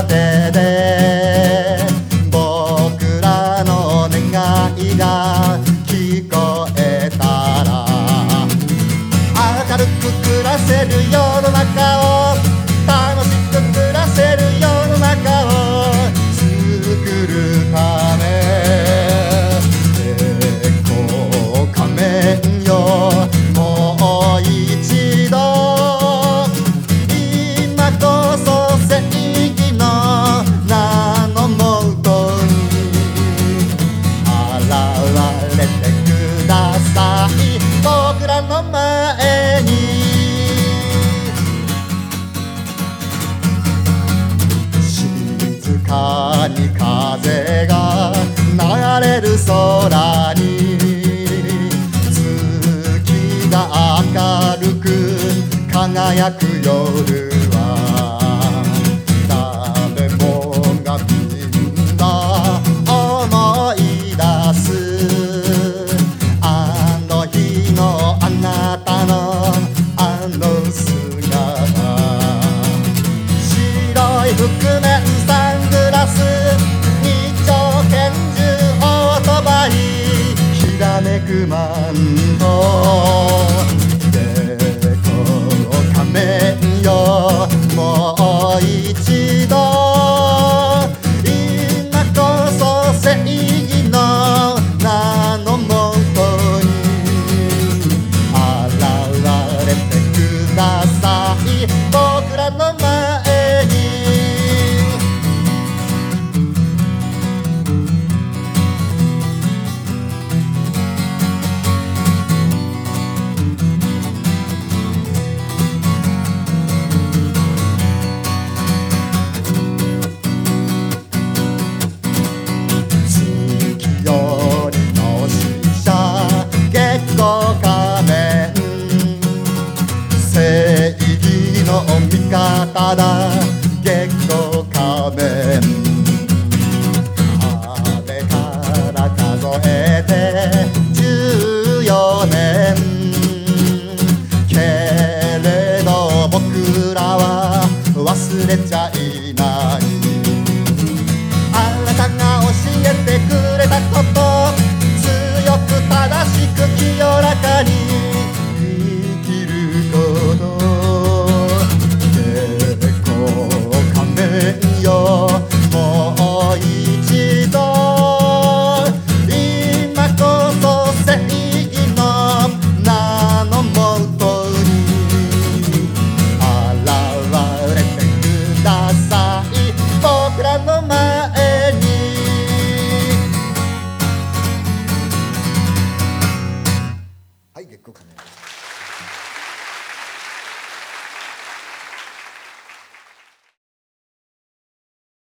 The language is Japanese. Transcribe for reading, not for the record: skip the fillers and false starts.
手で僕らの願いが聞こえたら、明るく暮らせる世の中を、楽しく暮らせる世の中を作るため、仮面よ、もう一度今こそ正義の名のもとに現れてください、僕らの前に。静かに風が流れる空に、月が明るく輝く夜は、誰もがみんな思い出す、あの日のあなたのあの姿。白い覆面サングラス、二丁拳銃オートバイ、きらめくマント。仮面よ、もう一度今こそ正義の名のもとに現れてください、僕らの前に。仮面、正義の味方だ月光仮面。あれから数えて14年、けれど僕らは忘れちゃいない。あなたが教えてくれたこと、強く正しく清らかに